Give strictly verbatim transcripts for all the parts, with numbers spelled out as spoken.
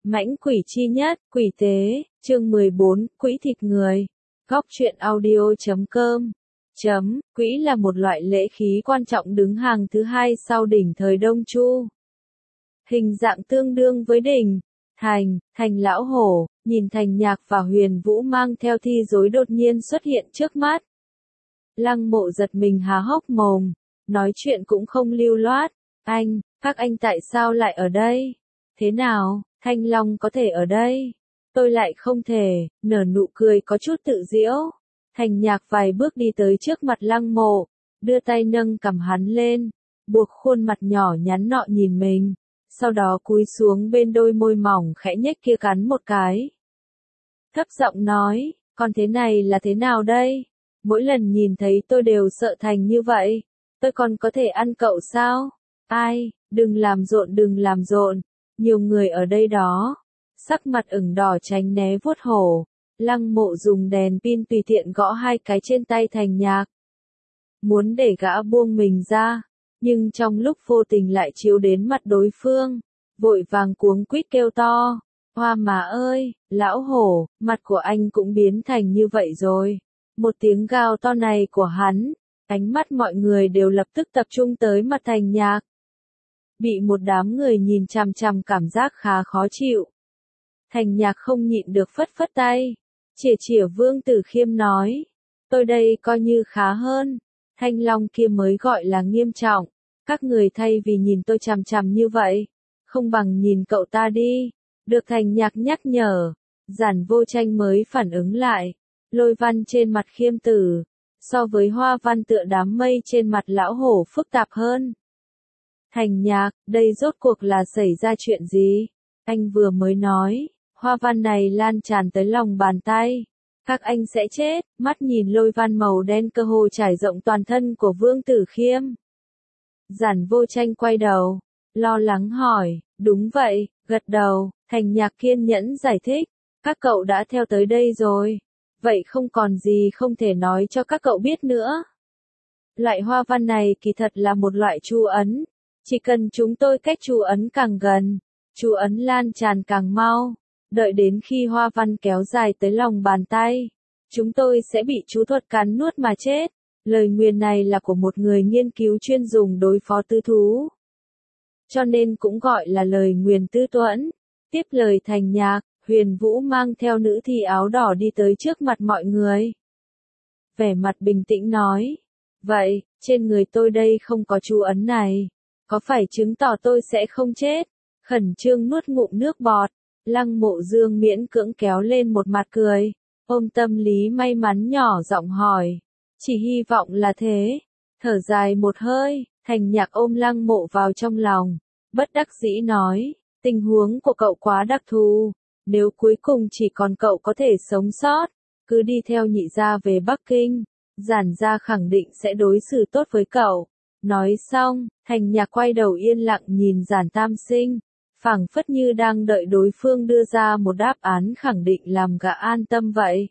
Mãnh quỷ chi nhất, quỷ tế, chương mười bốn, quỹ thịt người. Góc truyện audio chấm com. Chấm, quỹ là một loại lễ khí quan trọng đứng hàng thứ hai sau đỉnh thời Đông Chu. Hình dạng tương đương với đỉnh, thành, thành lão hổ, nhìn Thành Nhạc và Huyền Vũ mang theo thi rối đột nhiên xuất hiện trước mắt. Lăng Mộ giật mình há hốc mồm, nói chuyện cũng không lưu loát, anh, các anh tại sao lại ở đây? Thế nào, Thanh Long có thể ở đây? Tôi lại không thể, nở nụ cười có chút tự giễu. Thành Nhạc vài bước đi tới trước mặt Lăng Mộ, đưa tay nâng cằm hắn lên, buộc khuôn mặt nhỏ nhắn nọ nhìn mình, sau đó cúi xuống bên đôi môi mỏng khẽ nhếch kia cắn một cái. Thấp giọng nói, còn thế này là thế nào đây? Mỗi lần nhìn thấy tôi đều sợ thành như vậy, tôi còn có thể ăn cậu sao? Ai, đừng làm rộn đừng làm rộn, nhiều người ở đây đó. Sắc mặt ửng đỏ tránh né vuốt hổ, Lăng Mộ dùng đèn pin tùy tiện gõ hai cái trên tay Thành Nhạc. Muốn để gã buông mình ra, nhưng trong lúc vô tình lại chiếu đến mặt đối phương, vội vàng cuống quýt kêu to, hoa mà ơi, lão hổ, mặt của anh cũng biến thành như vậy rồi. Một tiếng gào to này của hắn, ánh mắt mọi người đều lập tức tập trung tới mặt Thành Nhạc. Bị một đám người nhìn chằm chằm cảm giác khá khó chịu. Thành Nhạc không nhịn được phất phất tay, chỉa chỉa Vương Tử Khiêm nói, tôi đây coi như khá hơn, Thanh Long kia mới gọi là nghiêm trọng, các người thay vì nhìn tôi chằm chằm như vậy, không bằng nhìn cậu ta đi, được Thành Nhạc nhắc nhở, Giản Vô Tranh mới phản ứng lại, lôi văn trên mặt Khiêm Tử, so với hoa văn tựa đám mây trên mặt lão hổ phức tạp hơn. Thành Nhạc, đây rốt cuộc là xảy ra chuyện gì? Anh vừa mới nói, hoa văn này lan tràn tới lòng bàn tay. Các anh sẽ chết, mắt nhìn lôi văn màu đen cơ hồ trải rộng toàn thân của Vương Tử Khiêm. Giản Vô Tranh quay đầu, lo lắng hỏi, đúng vậy, gật đầu, Thành Nhạc kiên nhẫn giải thích, các cậu đã theo tới đây rồi. Vậy không còn gì không thể nói cho các cậu biết nữa. Loại hoa văn này kỳ thật là một loại chú ấn. Chỉ cần chúng tôi cách chú ấn càng gần, chú ấn lan tràn càng mau, đợi đến khi hoa văn kéo dài tới lòng bàn tay, chúng tôi sẽ bị chú thuật cắn nuốt mà chết. Lời nguyền này là của một người nghiên cứu chuyên dùng đối phó tư thú, cho nên cũng gọi là lời nguyền tư tuẫn. Tiếp lời Thành Nhạc, Huyền Vũ mang theo nữ thi áo đỏ đi tới trước mặt mọi người. Vẻ mặt bình tĩnh nói, vậy, trên người tôi đây không có chú ấn này. Có phải chứng tỏ tôi sẽ không chết? Khẩn trương nuốt ngụm nước bọt, Lăng Mộ Dương miễn cưỡng kéo lên một mặt cười, ôm tâm lý may mắn nhỏ giọng hỏi, chỉ hy vọng là thế. Thở dài một hơi, Thành Nhạc ôm Lăng Mộ vào trong lòng, bất đắc dĩ nói, tình huống của cậu quá đặc thù, nếu cuối cùng chỉ còn cậu có thể sống sót, cứ đi theo nhị gia về Bắc Kinh, Giản gia khẳng định sẽ đối xử tốt với cậu. Nói xong, Thành Nhạc quay đầu yên lặng nhìn Giản Tam Sinh, phảng phất như đang đợi đối phương đưa ra một đáp án khẳng định làm gã an tâm vậy.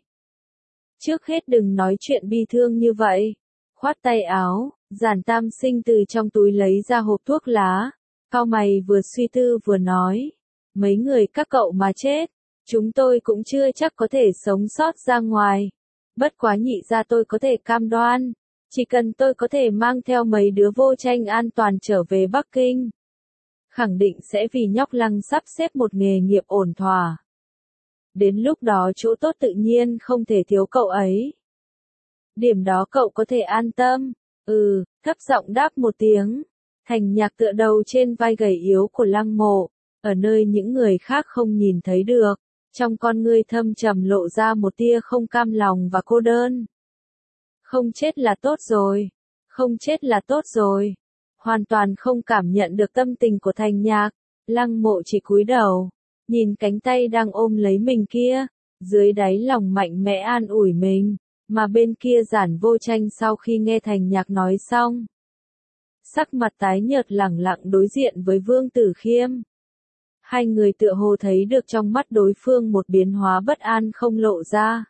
Trước hết đừng nói chuyện bi thương như vậy. Khoát tay áo, Giản Tam Sinh từ trong túi lấy ra hộp thuốc lá, cau mày vừa suy tư vừa nói, mấy người các cậu mà chết, chúng tôi cũng chưa chắc có thể sống sót ra ngoài. Bất quá nhị gia tôi có thể cam đoan. Chỉ cần tôi có thể mang theo mấy đứa Vô Tranh an toàn trở về Bắc Kinh, khẳng định sẽ vì nhóc Lăng sắp xếp một nghề nghiệp ổn thỏa. Đến lúc đó chỗ tốt tự nhiên không thể thiếu cậu ấy. Điểm đó cậu có thể an tâm. Ừ, thấp giọng đáp một tiếng. Thành Nhạc tựa đầu trên vai gầy yếu của Lăng Mộ, ở nơi những người khác không nhìn thấy được, trong con ngươi thâm trầm lộ ra một tia không cam lòng và cô đơn. Không chết là tốt rồi, không chết là tốt rồi. Hoàn toàn không cảm nhận được tâm tình của Thành Nhạc, Lăng Mộ chỉ cúi đầu, nhìn cánh tay đang ôm lấy mình kia, dưới đáy lòng mạnh mẽ an ủi mình, mà bên kia Giản Vô Tranh sau khi nghe Thành Nhạc nói xong, sắc mặt tái nhợt lẳng lặng đối diện với Vương Tử Khiêm. Hai người tựa hồ thấy được trong mắt đối phương một biến hóa bất an không lộ ra.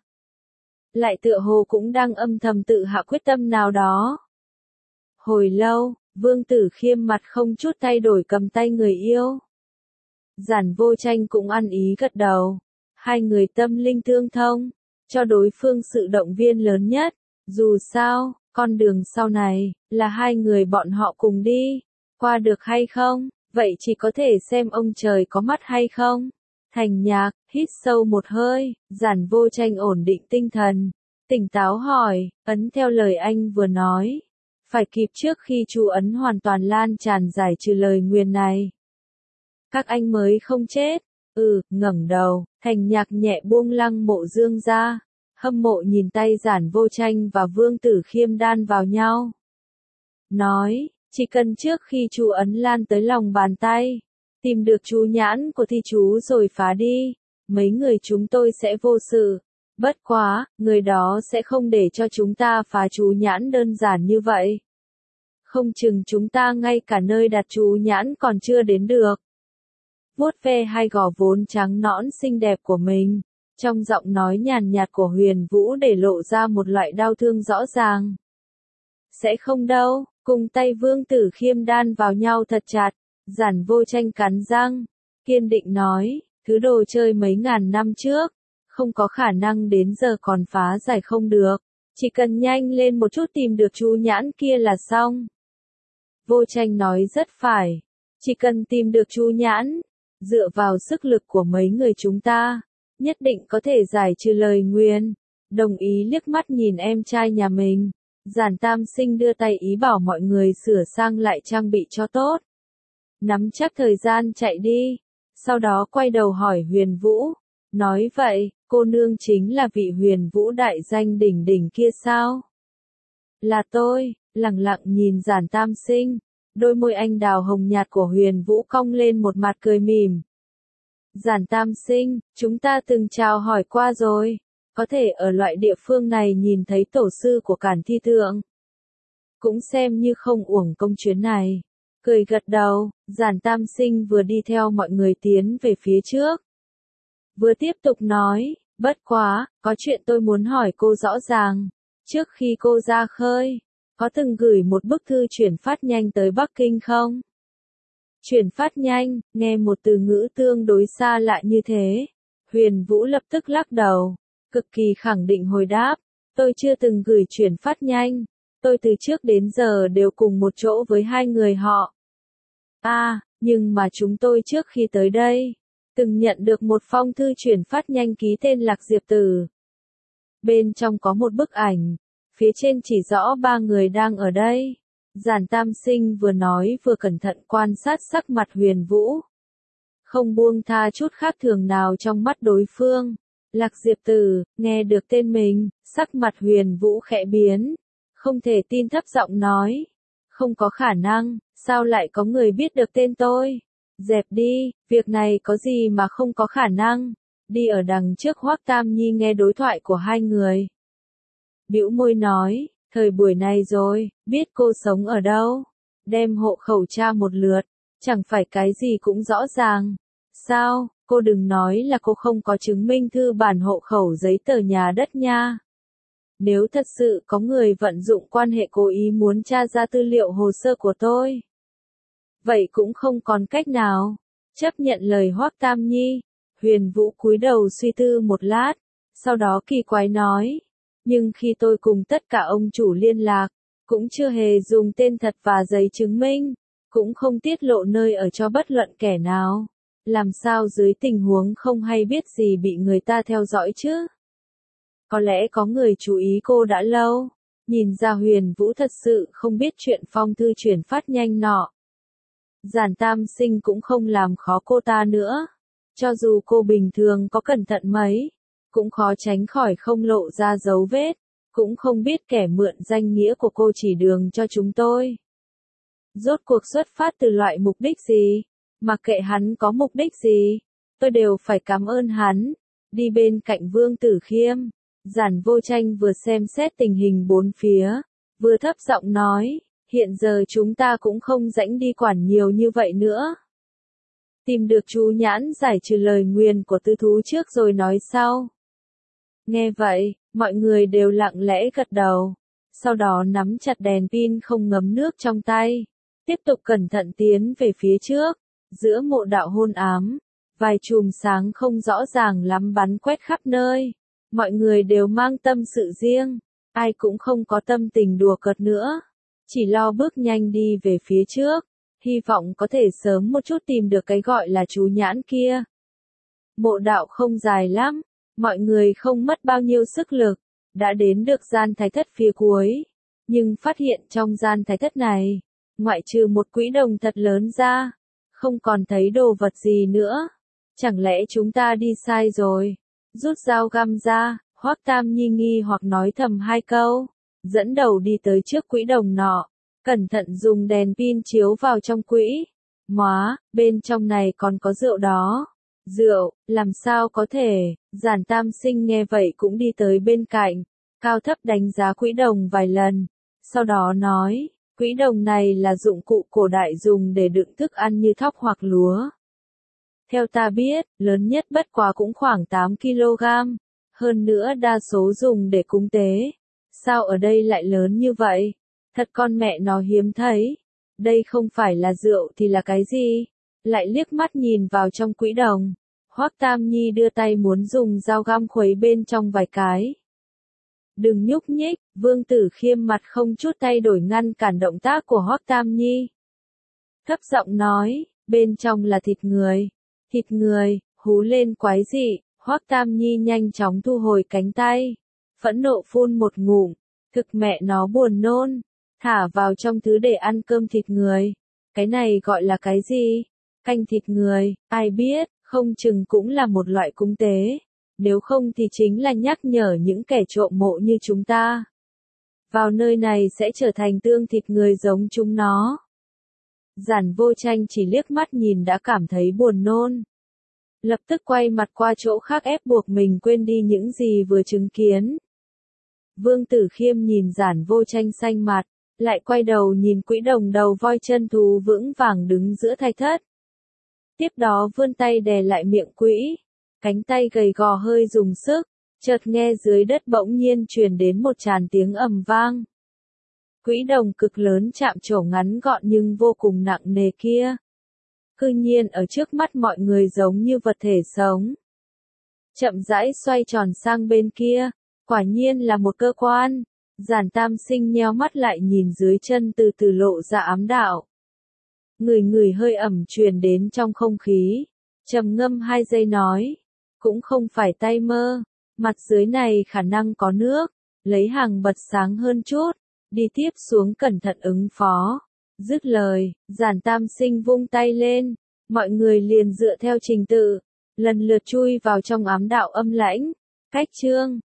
Lại tựa hồ cũng đang âm thầm tự hạ quyết tâm nào đó. Hồi lâu, Vương Tử Khiêm mặt không chút thay đổi cầm tay người yêu. Giản Vô Tranh cũng ăn ý gật đầu. Hai người tâm linh tương thông, cho đối phương sự động viên lớn nhất. Dù sao, con đường sau này, là hai người bọn họ cùng đi. Qua được hay không, vậy chỉ có thể xem ông trời có mắt hay không. Thành Nhạc, hít sâu một hơi, Giản Vô Tranh ổn định tinh thần. Tỉnh táo hỏi, ấn theo lời anh vừa nói. Phải kịp trước khi chú ấn hoàn toàn lan tràn giải trừ lời nguyền này. Các anh mới không chết. Ừ, ngẩng đầu, Thành Nhạc nhẹ buông Lăng Mộ Dương ra. Hâm mộ nhìn tay Giản Vô Tranh và Vương Tử Khiêm đan vào nhau. Nói, chỉ cần trước khi chú ấn lan tới lòng bàn tay, tìm được chú nhãn của thi chú rồi phá đi, mấy người chúng tôi sẽ vô sự. Bất quá, người đó sẽ không để cho chúng ta phá chú nhãn đơn giản như vậy. Không chừng chúng ta ngay cả nơi đặt chú nhãn còn chưa đến được. Vuốt ve hai gò vốn trắng nõn xinh đẹp của mình, trong giọng nói nhàn nhạt của Huyền Vũ để lộ ra một loại đau thương rõ ràng. Sẽ không đâu, cùng tay Vương Tử Khiêm đan vào nhau thật chặt, Giản Vô Tranh cắn răng, kiên định nói, thứ đồ chơi mấy ngàn năm trước, không có khả năng đến giờ còn phá giải không được, chỉ cần nhanh lên một chút tìm được chú nhãn kia là xong. Vô Tranh nói rất phải, chỉ cần tìm được chú nhãn, dựa vào sức lực của mấy người chúng ta, nhất định có thể giải trừ lời nguyền. Đồng ý liếc mắt nhìn em trai nhà mình, Giản Tam Sinh đưa tay ý bảo mọi người sửa sang lại trang bị cho tốt. Nắm chắc thời gian chạy đi, sau đó quay đầu hỏi Huyền Vũ, nói vậy, cô nương chính là vị Huyền Vũ đại danh đỉnh đỉnh kia sao? Là tôi, lẳng lặng nhìn Giản Tam Sinh, đôi môi anh đào hồng nhạt của Huyền Vũ cong lên một mặt cười mỉm. Giản Tam Sinh, chúng ta từng chào hỏi qua rồi, có thể ở loại địa phương này nhìn thấy tổ sư của Cản Thi Thượng. Cũng xem như không uổng công chuyến này. Cười gật đầu, Giản Tam Sinh vừa đi theo mọi người tiến về phía trước. Vừa tiếp tục nói, bất quá, có chuyện tôi muốn hỏi cô rõ ràng. Trước khi cô ra khơi, có từng gửi một bức thư chuyển phát nhanh tới Bắc Kinh không? Chuyển phát nhanh, nghe một từ ngữ tương đối xa lạ như thế. Huyền Vũ lập tức lắc đầu, cực kỳ khẳng định hồi đáp, tôi chưa từng gửi chuyển phát nhanh. Tôi từ trước đến giờ đều cùng một chỗ với hai người họ. À, nhưng mà chúng tôi trước khi tới đây, từng nhận được một phong thư chuyển phát nhanh ký tên Lạc Diệp Tử. Bên trong có một bức ảnh, phía trên chỉ rõ ba người đang ở đây. Giản Tam Sinh vừa nói vừa cẩn thận quan sát sắc mặt Huyền Vũ. Không buông tha chút khác thường nào trong mắt đối phương. Lạc Diệp Tử, nghe được tên mình, sắc mặt Huyền Vũ khẽ biến. Không thể tin thấp giọng nói. Không có khả năng, sao lại có người biết được tên tôi? Dẹp đi, việc này có gì mà không có khả năng. Đi ở đằng trước Hoắc Tam Nhi nghe đối thoại của hai người. Bĩu môi nói, thời buổi này rồi, biết cô sống ở đâu. Đem hộ khẩu tra một lượt, chẳng phải cái gì cũng rõ ràng. Sao, cô đừng nói là cô không có chứng minh thư bản hộ khẩu giấy tờ nhà đất nha. Nếu thật sự có người vận dụng quan hệ cố ý muốn tra ra tư liệu hồ sơ của tôi, vậy cũng không còn cách nào. Chấp nhận lời Hoắc Tam Nhi, Huyền Vũ cúi đầu suy tư một lát, sau đó kỳ quái nói, nhưng khi tôi cùng tất cả ông chủ liên lạc, cũng chưa hề dùng tên thật và giấy chứng minh, cũng không tiết lộ nơi ở cho bất luận kẻ nào. Làm sao dưới tình huống không hay biết gì bị người ta theo dõi chứ? Có lẽ có người chú ý cô đã lâu, nhìn ra Huyền Vũ thật sự không biết chuyện phong thư chuyển phát nhanh nọ. Giản Tam Sinh cũng không làm khó cô ta nữa. Cho dù cô bình thường có cẩn thận mấy, cũng khó tránh khỏi không lộ ra dấu vết, cũng không biết kẻ mượn danh nghĩa của cô chỉ đường cho chúng tôi. Rốt cuộc xuất phát từ loại mục đích gì? Mặc kệ hắn có mục đích gì, tôi đều phải cảm ơn hắn. Đi bên cạnh Vương Tử Khiêm, Giản Vô Tranh vừa xem xét tình hình bốn phía, vừa thấp giọng nói, hiện giờ chúng ta cũng không rảnh đi quản nhiều như vậy nữa. Tìm được chú nhãn giải trừ lời nguyền của tư thú trước rồi nói sau. Nghe vậy, mọi người đều lặng lẽ gật đầu, sau đó nắm chặt đèn pin không ngấm nước trong tay, tiếp tục cẩn thận tiến về phía trước. Giữa mộ đạo hôn ám, Vài chùm sáng không rõ ràng lắm bắn quét khắp nơi. Mọi người đều mang tâm sự riêng, ai cũng không có tâm tình đùa cợt nữa, chỉ lo bước nhanh đi về phía trước, hy vọng có thể sớm một chút tìm được cái gọi là chú nhãn kia. Mộ đạo không dài lắm, mọi người không mất bao nhiêu sức lực, đã đến được gian thái thất phía cuối, nhưng phát hiện trong gian thái thất này, ngoại trừ một quỹ đồng thật lớn ra, không còn thấy đồ vật gì nữa. Chẳng lẽ chúng ta đi sai rồi? Rút dao găm ra, Hoắc Tam Nhi nghi hoặc nói thầm hai câu, dẫn đầu đi tới trước quỹ đồng nọ, cẩn thận dùng đèn pin chiếu vào trong quỹ. Móa, bên trong này còn có rượu đó. Rượu, làm sao có thể? Giản Tam Sinh nghe vậy cũng đi tới bên cạnh, cao thấp đánh giá quỹ đồng vài lần, sau đó nói, quỹ đồng này là dụng cụ cổ đại dùng để đựng thức ăn như thóc hoặc lúa. Theo ta biết, lớn nhất bất quá cũng khoảng tám ki lô gam, hơn nữa đa số dùng để cúng tế. Sao ở đây lại lớn như vậy? Thật con mẹ nó hiếm thấy. Đây không phải là rượu thì là cái gì? Lại liếc mắt nhìn vào trong quỹ đồng. Hoắc Tam Nhi đưa tay muốn dùng dao găm khuấy bên trong vài cái. Đừng nhúc nhích, Vương Tử Khiêm mặt không chút thay đổi ngăn cản động tác của Hoắc Tam Nhi. Thấp giọng nói, bên trong là thịt người. Thịt người, hú lên quái dị, Hoắc Tam Nhi nhanh chóng thu hồi cánh tay. Phẫn nộ phun một ngụm, thực mẹ nó buồn nôn, thả vào trong thứ để ăn cơm thịt người. Cái này gọi là cái gì? Canh thịt người, ai biết, không chừng cũng là một loại cúng tế. Nếu không thì chính là nhắc nhở những kẻ trộm mộ như chúng ta. Vào nơi này sẽ trở thành tương thịt người giống chúng nó. Giản Vô Tranh chỉ liếc mắt nhìn đã cảm thấy buồn nôn. Lập tức quay mặt qua chỗ khác ép buộc mình quên đi những gì vừa chứng kiến. Vương Tử Khiêm nhìn Giản Vô Tranh xanh mặt, lại quay đầu nhìn quỹ đồng đầu voi chân thú vững vàng đứng giữa thái thất. Tiếp đó vươn tay đè lại miệng quỹ, cánh tay gầy gò hơi dùng sức, chợt nghe dưới đất bỗng nhiên truyền đến một tràng tiếng ầm vang. Quỹ đồng cực lớn chạm trổ ngắn gọn nhưng vô cùng nặng nề kia, cư nhiên ở trước mắt mọi người giống như vật thể sống. Chậm rãi xoay tròn sang bên kia, quả nhiên là một cơ quan. Giản Tam Sinh nheo mắt lại nhìn dưới chân từ từ lộ ra ám đạo. Người người hơi ẩm truyền đến trong không khí, trầm ngâm hai giây nói, cũng không phải tay mơ, mặt dưới này khả năng có nước, lấy hàng bật sáng hơn chút, đi tiếp xuống cẩn thận ứng phó. Dứt lời, Giản Tam Sinh vung tay lên, mọi người liền dựa theo trình tự, lần lượt chui vào trong ám đạo âm lãnh. Cách chương